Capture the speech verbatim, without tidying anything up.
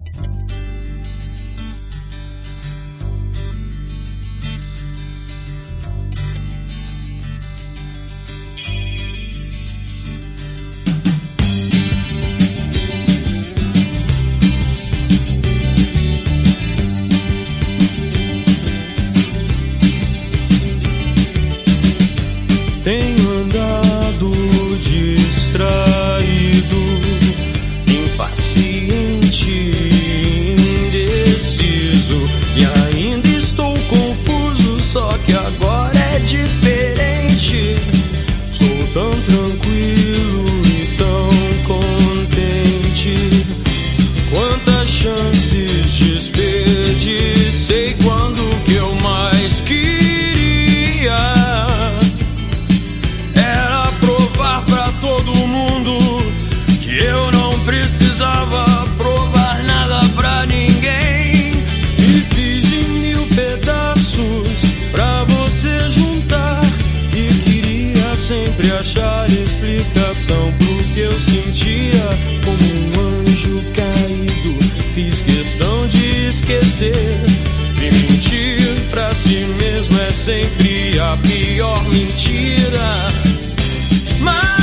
Tenho andado distraído, impaciente, indeciso, e ainda estou confuso, só que agora é diferente. Estou tão tranquilo e tão contente. Quantas chances desperdicei quando que eu mais queria precisava provar nada pra ninguém. E fiz de mil pedaços pra você juntar, e queria sempre achar explicação pro que eu sentia. Como um anjo caído, fiz questão de esquecer. E mentir pra si mesmo é sempre a pior mentira. Mas